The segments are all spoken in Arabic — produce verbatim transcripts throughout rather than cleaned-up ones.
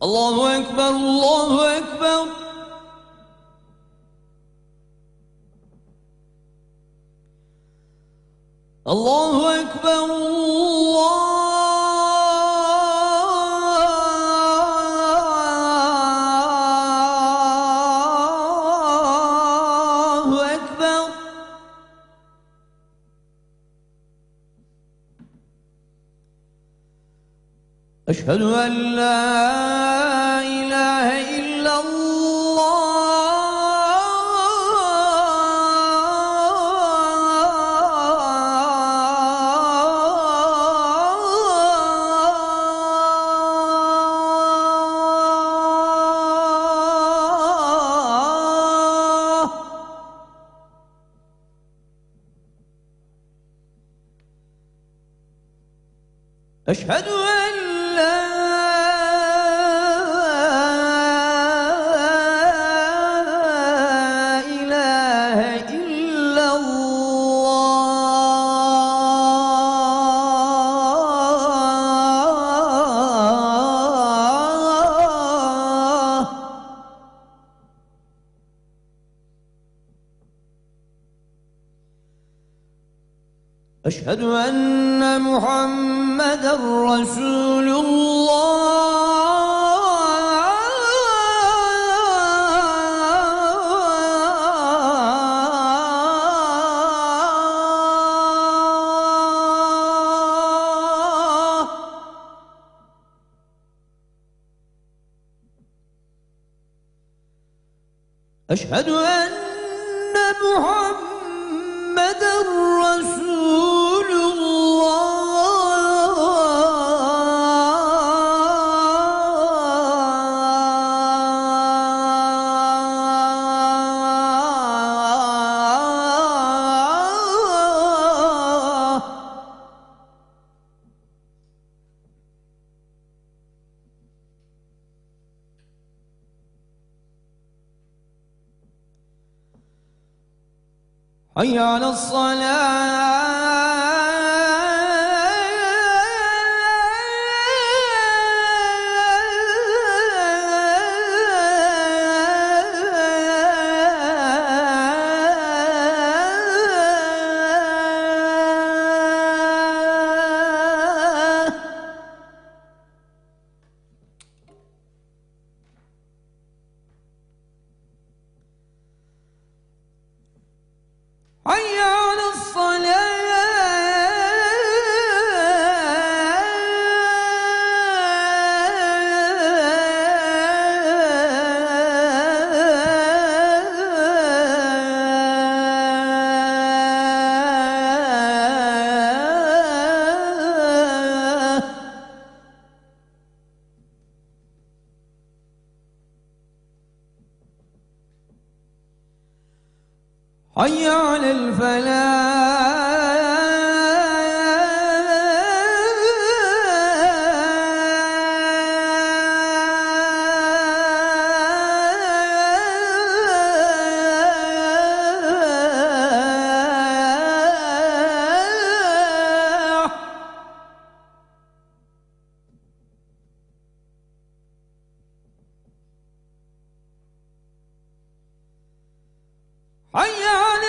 الله أكبر الله أكبر. الله أكبر الله أكبر. أشهد أن لا إله إلا الله. أشهد أن لا إله إلا الله. أشهد أن محمدًا رسول الله. أشهد أن محمدًا رسول الله. حي على الصلاة. حي على حي على الفلاح. حي على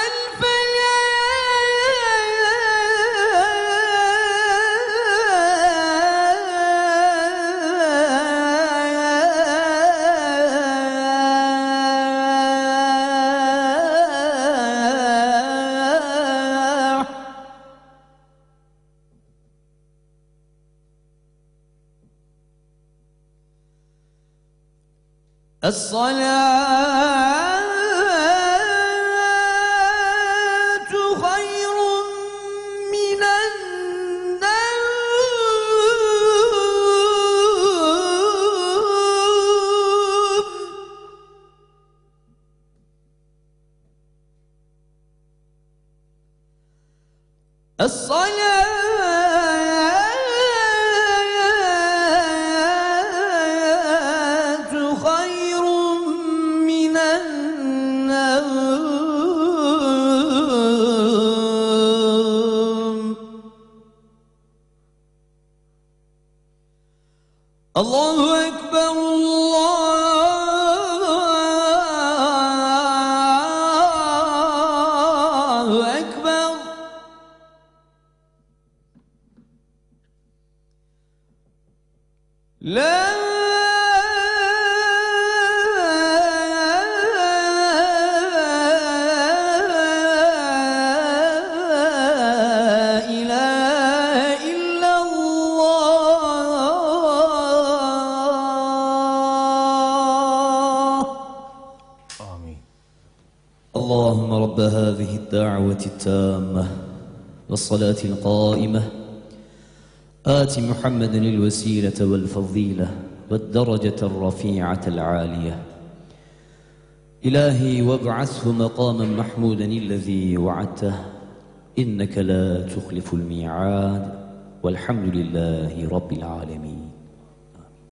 الفلاح. الصلاة خير من النوم. الصلاة خير من النوم. الله أكبر الله أكبر لا اللهم رب هذه الدعوة التامة والصلاة القائمة آت محمدا الوسيلة والفضيلة والدرجة الرفيعة العالية إلهي وابعثه مقاما محمودا الذي وعدته إنك لا تخلف الميعاد والحمد لله رب العالمين.